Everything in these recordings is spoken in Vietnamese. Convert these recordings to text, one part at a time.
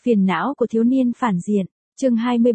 Phiền não của thiếu niên phản diện, chương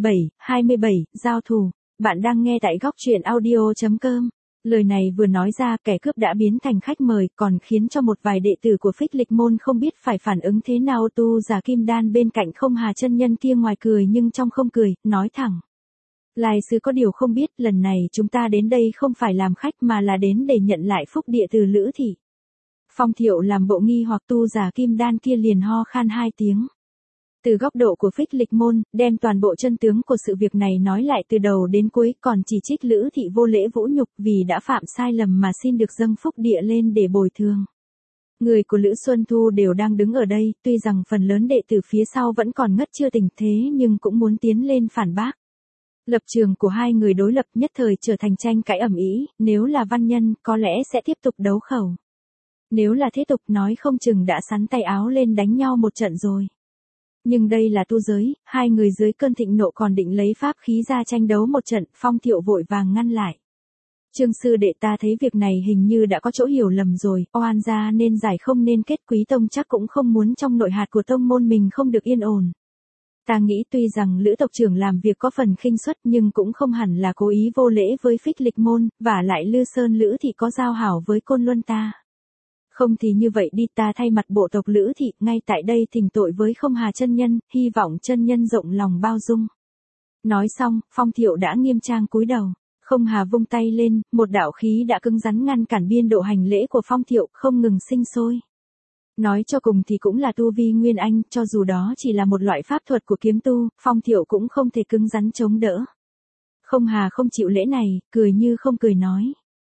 27, giao thủ. Bạn đang nghe tại góc truyện audio.com. Lời này vừa nói ra, kẻ cướp đã biến thành khách mời, còn khiến cho một vài đệ tử của Phích Lịch môn không biết phải phản ứng thế nào. Tu giả kim đan bên cạnh Không Hà chân nhân kia ngoài cười nhưng trong không cười, nói thẳng: Lai sứ có điều không biết, lần này chúng ta đến đây không phải làm khách mà là đến để nhận lại phúc địa từ Lữ thị. Phong Thiệu làm bộ nghi hoặc, tu giả kim đan kia liền ho khan 2 tiếng. Từ góc độ của Phích Lịch môn, đem toàn bộ chân tướng của sự việc này nói lại từ đầu đến cuối, còn chỉ trích Lữ thị vô lễ vũ nhục vì đã phạm sai lầm mà xin được dâng phúc địa lên để bồi thường. Người của Lữ Xuân Thu đều đang đứng ở đây, tuy rằng phần lớn đệ tử phía sau vẫn còn ngất chưa tỉnh thế nhưng cũng muốn tiến lên phản bác. Lập trường của hai người đối lập nhất thời trở thành tranh cãi ầm ĩ, nếu là văn nhân có lẽ sẽ tiếp tục đấu khẩu. Nếu là thế tục nói không chừng đã sắn tay áo lên đánh nhau một trận rồi. Nhưng đây là tu giới, hai người dưới cơn thịnh nộ còn định lấy pháp khí ra tranh đấu một trận, Phong Thiệu vội vàng ngăn lại. Trương sư đệ, ta thấy việc này hình như đã có chỗ hiểu lầm rồi, oan gia nên giải không nên kết, Quý tông chắc cũng không muốn trong nội hạt của tông môn mình không được yên ổn. Ta nghĩ tuy rằng Lữ tộc trưởng làm việc có phần khinh suất nhưng cũng không hẳn là cố ý vô lễ với Phích Lịch môn, và lại Lư Sơn Lữ thì có giao hảo với Côn Luân ta. Không thì như vậy đi, ta thay mặt bộ tộc Lữ thị ngay tại đây thỉnh tội với Không Hà chân nhân, hy vọng chân nhân rộng lòng bao dung. Nói xong, Phong Thiệu đã nghiêm trang cúi đầu. Không Hà vung tay lên, một đạo khí đã cứng rắn ngăn cản biên độ hành lễ của Phong Thiệu, không ngừng sinh sôi. Nói cho cùng thì cũng là tu vi Nguyên Anh, cho dù đó chỉ là một loại pháp thuật của kiếm tu, Phong Thiệu cũng không thể cứng rắn chống đỡ. Không Hà không chịu lễ này, cười như không cười nói: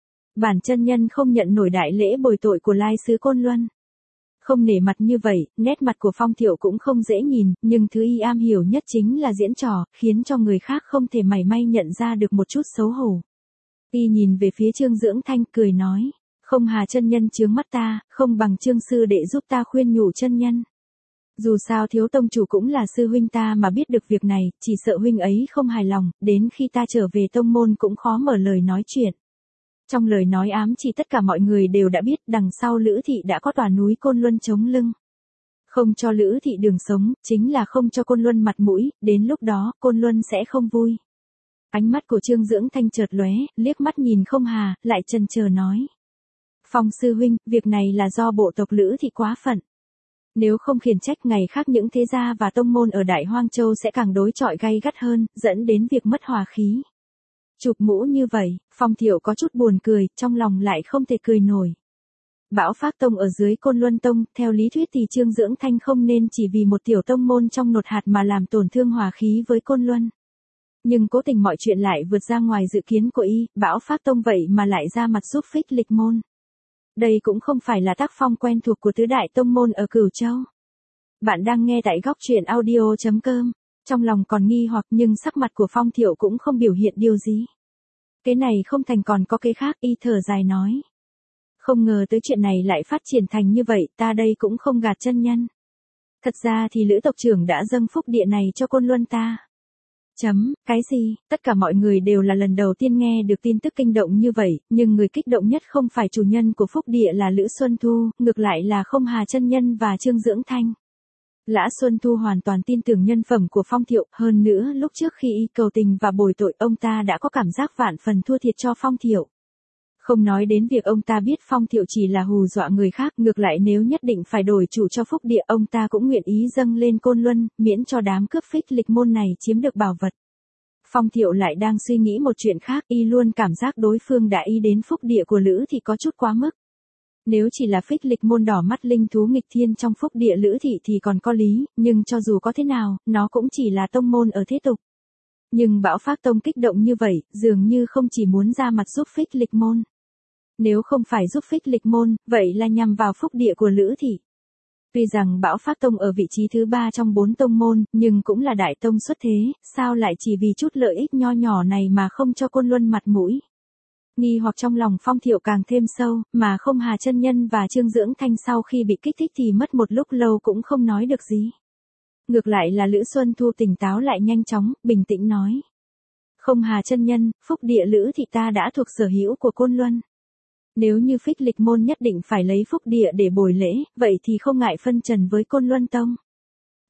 Bản chân nhân không nhận nổi đại lễ bồi tội của Lai sứ Côn Luân. Không nể mặt như vậy, nét mặt của Phong Thiệu cũng không dễ nhìn, nhưng thứ y am hiểu nhất chính là diễn trò, khiến cho người khác không thể mảy may nhận ra được một chút xấu hổ. Y nhìn về phía Trương Dưỡng Thanh cười nói: Không Hà chân nhân chướng mắt ta, không bằng Trương sư đệ giúp ta khuyên nhủ chân nhân. Dù sao thiếu tông chủ cũng là sư huynh ta mà biết được việc này, chỉ sợ huynh ấy không hài lòng, đến khi ta trở về tông môn cũng khó mở lời nói chuyện. Trong lời nói ám chỉ tất cả mọi người đều đã biết, đằng sau Lữ thị đã có tòa núi Côn Luân chống lưng. Không cho Lữ thị đường sống, chính là không cho Côn Luân mặt mũi, đến lúc đó, Côn Luân sẽ không vui. Ánh mắt của Trương Dưỡng Thanh chợt lóe, liếc mắt nhìn Không Hà, lại chần chờ nói: Phong sư huynh, việc này là do bộ tộc Lữ thị quá phận. Nếu không khiển trách, ngày khác những thế gia và tông môn ở Đại Hoang Châu sẽ càng đối chọi gay gắt hơn, dẫn đến việc mất hòa khí. Chụp mũ như vậy, Phong Thiệu có chút buồn cười, trong lòng lại không thể cười nổi. Bão Phác Tông ở dưới Côn Luân Tông, theo lý thuyết thì Trương Dưỡng Thanh không nên chỉ vì một tiểu tông môn trong nột hạt mà làm tổn thương hòa khí với Côn Luân. Nhưng cố tình mọi chuyện lại vượt ra ngoài dự kiến của y, Bão Phác Tông vậy mà lại ra mặt giúp Phích Lịch môn. Đây cũng không phải là tác phong quen thuộc của tứ đại tông môn ở Cửu Châu. Bạn đang nghe tại góc truyện audio.com. Trong lòng còn nghi hoặc nhưng sắc mặt của Phong Thiệu cũng không biểu hiện điều gì. Cái này không thành còn có cái khác, y thở dài nói: Không ngờ tới chuyện này lại phát triển thành như vậy, ta đây cũng không gạt chân nhân. Thật ra thì Lữ tộc trưởng đã dâng phúc địa này cho Côn Luân ta. Cái gì? Tất cả mọi người đều là lần đầu tiên nghe được tin tức kinh động như vậy, nhưng người kích động nhất không phải chủ nhân của phúc địa là Lữ Xuân Thu, ngược lại là Không Hà chân nhân và Trương Dưỡng Thanh. Lã Xuân Thu hoàn toàn tin tưởng nhân phẩm của Phong Thiệu, hơn nữa lúc trước khi y cầu tình và bồi tội, ông ta đã có cảm giác vạn phần thua thiệt cho Phong Thiệu. Không nói đến việc ông ta biết Phong Thiệu chỉ là hù dọa người khác, ngược lại nếu nhất định phải đổi chủ cho phúc địa, ông ta cũng nguyện ý dâng lên Côn Luân, miễn cho đám cướp Phích Lịch môn này chiếm được bảo vật. Phong Thiệu lại đang suy nghĩ một chuyện khác, y luôn cảm giác đối phương đã ý đến phúc địa của Lữ thì có chút quá mức. Nếu chỉ là Phích Lịch môn đỏ mắt linh thú nghịch thiên trong phúc địa Lữ thị thì còn có lý, nhưng cho dù có thế nào, nó cũng chỉ là tông môn ở thế tục. Nhưng Bão Phác Tông kích động như vậy, dường như không chỉ muốn ra mặt giúp Phích Lịch môn. Nếu không phải giúp Phích Lịch môn, vậy là nhằm vào phúc địa của Lữ thị. Tuy rằng Bão Phác Tông ở vị trí thứ 3 trong 4 tông môn, nhưng cũng là đại tông xuất thế, sao lại chỉ vì chút lợi ích nho nhỏ này mà không cho Côn Luân mặt mũi. Nghi hoặc trong lòng Phong Thiệu càng thêm sâu, mà Không Hà chân nhân và Trương Dưỡng Thanh sau khi bị kích thích thì mất một lúc lâu cũng không nói được gì. Ngược lại là Lữ Xuân Thu tỉnh táo lại nhanh chóng, bình tĩnh nói: Không Hà chân nhân, phúc địa Lữ thị ta đã thuộc sở hữu của Côn Luân. Nếu như Phích Lịch môn nhất định phải lấy phúc địa để bồi lễ, vậy thì không ngại phân trần với Côn Luân Tông.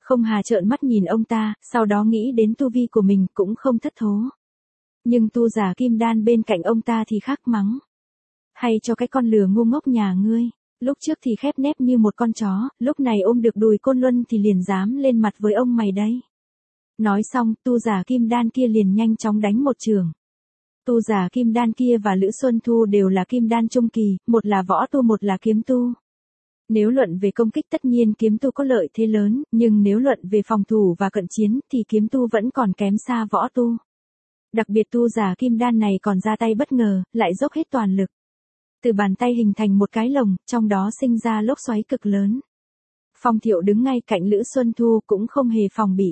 Không Hà trợn mắt nhìn ông ta, sau đó nghĩ đến tu vi của mình cũng không thất thố. Nhưng tu giả kim đan bên cạnh ông ta thì khác mắng. Hay cho cái con lừa ngu ngốc nhà ngươi. Lúc trước thì khép nép như một con chó, lúc này ôm được đùi Côn Luân thì liền dám lên mặt với ông mày đấy. Nói xong, tu giả kim đan kia liền nhanh chóng đánh một chưởng. Tu giả kim đan kia và Lữ Xuân Thu đều là kim đan trung kỳ, một là võ tu một là kiếm tu. Nếu luận về công kích tất nhiên kiếm tu có lợi thế lớn, nhưng nếu luận về phòng thủ và cận chiến thì kiếm tu vẫn còn kém xa võ tu. Đặc biệt tu giả kim đan này còn ra tay bất ngờ, lại dốc hết toàn lực. Từ bàn tay hình thành một cái lồng, trong đó sinh ra lốc xoáy cực lớn. Phong Thiệu đứng ngay cạnh Lữ Xuân Thu cũng không hề phòng bị.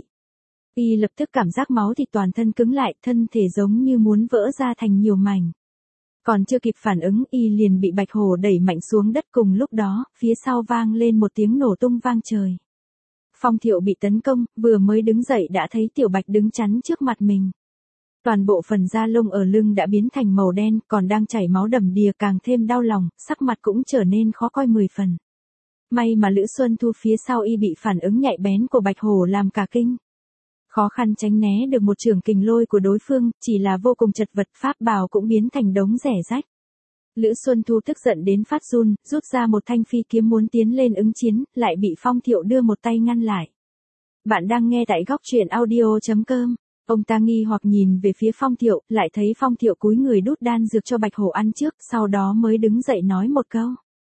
Y lập tức cảm giác máu thịt toàn thân cứng lại, thân thể giống như muốn vỡ ra thành nhiều mảnh. Còn chưa kịp phản ứng, Y liền bị Bạch Hổ đẩy mạnh xuống đất, cùng lúc đó, phía sau vang lên một tiếng nổ tung vang trời. Phong Thiệu bị tấn công, vừa mới đứng dậy đã thấy Tiểu Bạch đứng chắn trước mặt mình. Toàn bộ phần da lông ở lưng đã biến thành màu đen, còn đang chảy máu đầm đìa, càng thêm đau lòng, sắc mặt cũng trở nên khó coi 10 phần. May mà Lữ Xuân Thu phía sau Y bị phản ứng nhạy bén của Bạch Hổ làm cả kinh. Khó khăn tránh né được một chưởng kình lôi của đối phương, chỉ là vô cùng chật vật, pháp bào cũng biến thành đống rẻ rách. Lữ Xuân Thu tức giận đến phát run, rút ra một thanh phi kiếm muốn tiến lên ứng chiến, lại bị Phong Thiệu đưa một tay ngăn lại. Bạn đang nghe tại góc truyện audio.com. Ông ta nghi hoặc nhìn về phía Phong Thiệu, lại thấy Phong Thiệu cúi người đút đan dược cho Bạch Hổ ăn trước, sau đó mới đứng dậy nói một câu.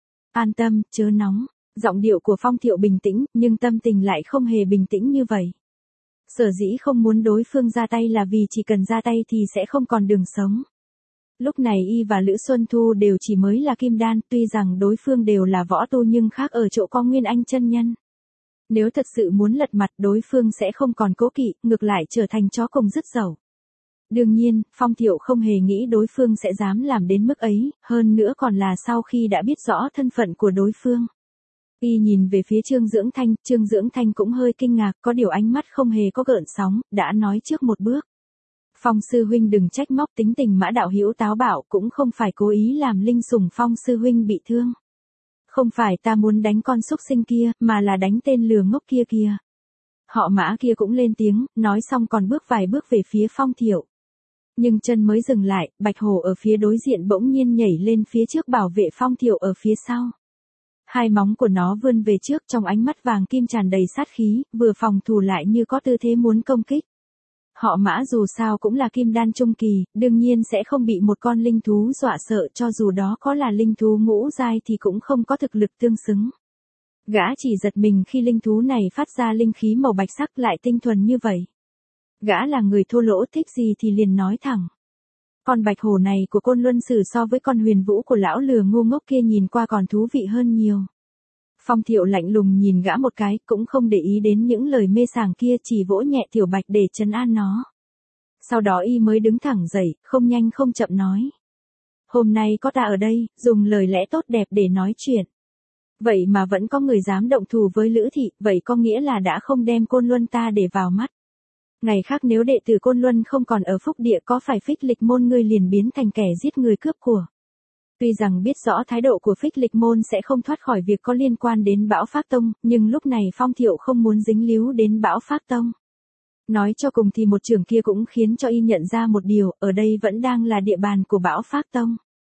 An tâm, chớ nóng. Giọng điệu của Phong Thiệu bình tĩnh, nhưng tâm tình lại không hề bình tĩnh như vậy. Sở dĩ không muốn đối phương ra tay là vì chỉ cần ra tay thì sẽ không còn đường sống. Lúc này Y và Lữ Xuân Thu đều chỉ mới là kim đan, tuy rằng đối phương đều là võ tu nhưng khác ở chỗ có Nguyên Anh chân nhân. Nếu thật sự muốn lật mặt đối phương sẽ không còn cố kỵ, ngược lại trở thành chó cùng dứt dẩu. Đương nhiên, Phong Thiệu không hề nghĩ đối phương sẽ dám làm đến mức ấy, hơn nữa còn là sau khi đã biết rõ thân phận của đối phương. Y nhìn về phía Trương Dưỡng Thanh cũng hơi kinh ngạc, có điều ánh mắt không hề có gợn sóng, đã nói trước một bước. Phong sư huynh đừng trách móc, tính tình Mã đạo hữu táo bạo, cũng không phải cố ý làm Linh Sủng Phong sư huynh bị thương. Không phải ta muốn đánh con súc sinh kia, mà là đánh tên lừa ngốc kia kìa. Họ Mã kia cũng lên tiếng, nói xong còn bước vài bước về phía Phong Thiệu. Nhưng chân mới dừng lại, Bạch Hổ ở phía đối diện bỗng nhiên nhảy lên phía trước bảo vệ Phong Thiệu ở phía sau. Hai móng của nó vươn về trước, trong ánh mắt vàng kim tràn đầy sát khí, vừa phòng thủ lại như có tư thế muốn công kích. Họ Mã dù sao cũng là kim đan trung kỳ, đương nhiên sẽ không bị một con linh thú dọa sợ, cho dù đó có là linh thú ngũ giai thì cũng không có thực lực tương xứng. Gã chỉ giật mình khi linh thú này phát ra linh khí màu bạch sắc lại tinh thuần như vậy. Gã là người thô lỗ, thích gì thì liền nói thẳng. Con Bạch Hổ này của Côn Luân Sử so với con Huyền Vũ của lão lừa ngu ngốc kia nhìn qua còn thú vị hơn nhiều. Phong Thiệu lạnh lùng nhìn gã một cái, cũng không để ý đến những lời mê sảng kia, chỉ vỗ nhẹ Tiểu Bạch để trấn an nó. Sau đó Y mới đứng thẳng dậy, không nhanh không chậm nói. Hôm nay có ta ở đây, dùng lời lẽ tốt đẹp để nói chuyện. Vậy mà vẫn có người dám động thủ với Lữ Thị, vậy có nghĩa là đã không đem Côn Luân ta để vào mắt. Ngày khác nếu đệ tử Côn Luân không còn ở phúc địa, có phải Phích Lịch môn ngươi liền biến thành kẻ giết người cướp của. Tuy rằng biết rõ thái độ của Phích Lịch môn sẽ không thoát khỏi việc có liên quan đến Bão Phác Tông, nhưng lúc này Phong Thiệu không muốn dính líu đến Bão Phác Tông. Nói cho cùng thì một chưởng kia cũng khiến cho Y nhận ra một điều, ở đây vẫn đang là địa bàn của Bão Phác Tông.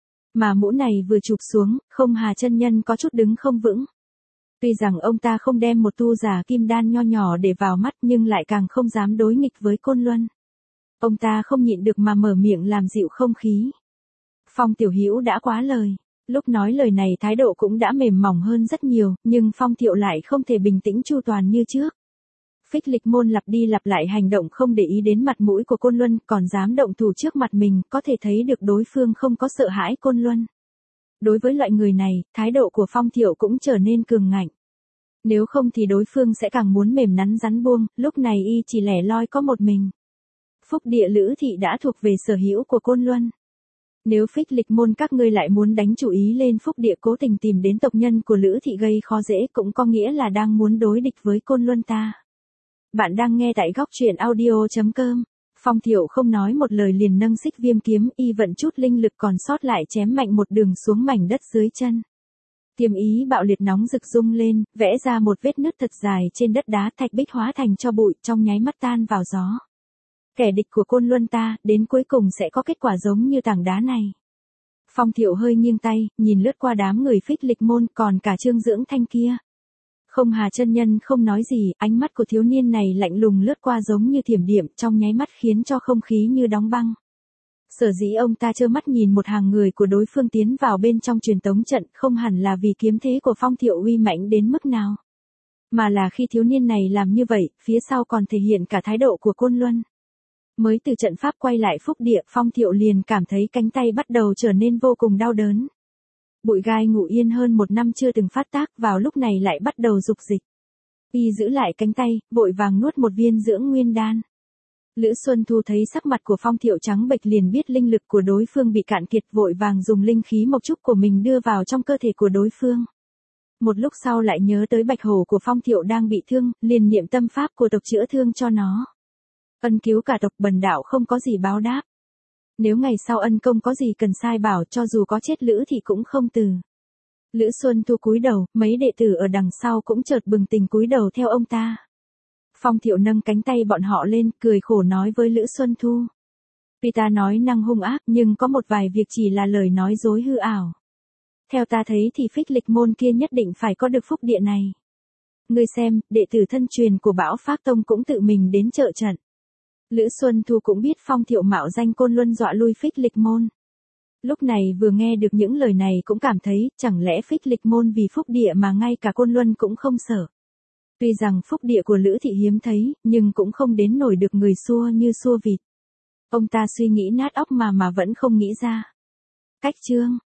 Mà mũ này vừa chụp xuống, Không Hà chân nhân có chút đứng không vững. Tuy rằng ông ta không đem một tu giả kim đan nho nhỏ để vào mắt, nhưng lại càng không dám đối nghịch với Côn Luân. Ông ta không nhịn được mà mở miệng làm dịu không khí. Phong tiểu hữu đã quá lời. Lúc nói lời này thái độ cũng đã mềm mỏng hơn rất nhiều, nhưng Phong Thiệu lại không thể bình tĩnh chu toàn như trước. Phích Lịch môn lặp đi lặp lại hành động không để ý đến mặt mũi của Côn Luân, còn dám động thủ trước mặt mình, có thể thấy được đối phương không có sợ hãi Côn Luân. Đối với loại người này, thái độ của Phong Thiệu cũng trở nên cường ngạnh. Nếu không thì đối phương sẽ càng muốn mềm nắn rắn buông, lúc này Y chỉ lẻ loi có một mình. Phúc địa Lữ Thị đã thuộc về sở hữu của Côn Luân. Nếu Phích Lịch môn các ngươi lại muốn đánh chủ ý lên phúc địa, cố tình tìm đến tộc nhân của Lữ Thị gây khó dễ, cũng có nghĩa là đang muốn đối địch với Côn Luân ta. Bạn đang nghe tại góc truyện audio.com. Phong Thiệu không nói một lời liền nâng xích viêm kiếm, Y vận chút linh lực còn sót lại chém mạnh một đường xuống mảnh đất dưới chân. Thiềm ý bạo liệt nóng rực rung lên, vẽ ra một vết nứt thật dài trên đất đá, thạch bích hóa thành tro bụi, trong nháy mắt tan vào gió. Kẻ địch của Côn Luân ta, đến cuối cùng sẽ có kết quả giống như tảng đá này. Phong Thiệu hơi nghiêng tay, nhìn lướt qua đám người Phích Lịch môn, còn cả Trương Dưỡng Thanh kia. Không Hà chân nhân không nói gì, ánh mắt của thiếu niên này lạnh lùng lướt qua giống như thiểm điện, trong nháy mắt khiến cho không khí như đóng băng. Sở dĩ ông ta trơ mắt nhìn một hàng người của đối phương tiến vào bên trong truyền tống trận, không hẳn là vì kiếm thế của Phong Thiệu uy mãnh đến mức nào, mà là khi thiếu niên này làm như vậy, phía sau còn thể hiện cả thái độ của Côn Luân. Mới từ trận pháp quay lại phúc địa, Phong Thiệu liền cảm thấy cánh tay bắt đầu trở nên vô cùng đau đớn. Bụi gai ngủ yên hơn 1 năm chưa từng phát tác, vào lúc này lại bắt đầu dục dịch. Y giữ lại cánh tay, vội vàng nuốt một viên dưỡng nguyên đan. Lữ Xuân Thu thấy sắc mặt của Phong Thiệu trắng bệch liền biết linh lực của đối phương bị cạn kiệt, vội vàng dùng linh khí mộc trúc của mình đưa vào trong cơ thể của đối phương. Một lúc sau lại nhớ tới bạch hổ của Phong Thiệu đang bị thương, liền niệm tâm pháp của tộc chữa thương cho nó. Ân cứu cả tộc, bần đạo không có gì báo đáp. Nếu ngày sau ân công có gì cần sai bảo, cho dù có chết Lữ thì cũng không từ. Lữ Xuân Thu cúi đầu, mấy đệ tử ở đằng sau cũng chợt bừng tỉnh cúi đầu theo ông ta. Phong Thiệu nâng cánh tay bọn họ lên, cười khổ nói với Lữ Xuân Thu. Vì ta nói năng hung ác, nhưng có một vài việc chỉ là lời nói dối hư ảo. Theo ta thấy thì Phích Lịch môn kia nhất định phải có được phúc địa này. Ngươi xem, đệ tử thân truyền của Bão Phác Tông cũng tự mình đến trợ trận. Lữ Xuân Thu cũng biết Phong Thiệu mạo danh Côn Luân dọa lui Phích Lịch môn. Lúc này vừa nghe được những lời này cũng cảm thấy, chẳng lẽ Phích Lịch môn vì phúc địa mà ngay cả Côn Luân cũng không sợ. Tuy rằng phúc địa của Lữ thị hiếm thấy, nhưng cũng không đến nổi được người xua như xua vịt. Ông ta suy nghĩ nát óc mà vẫn không nghĩ ra. Cách chương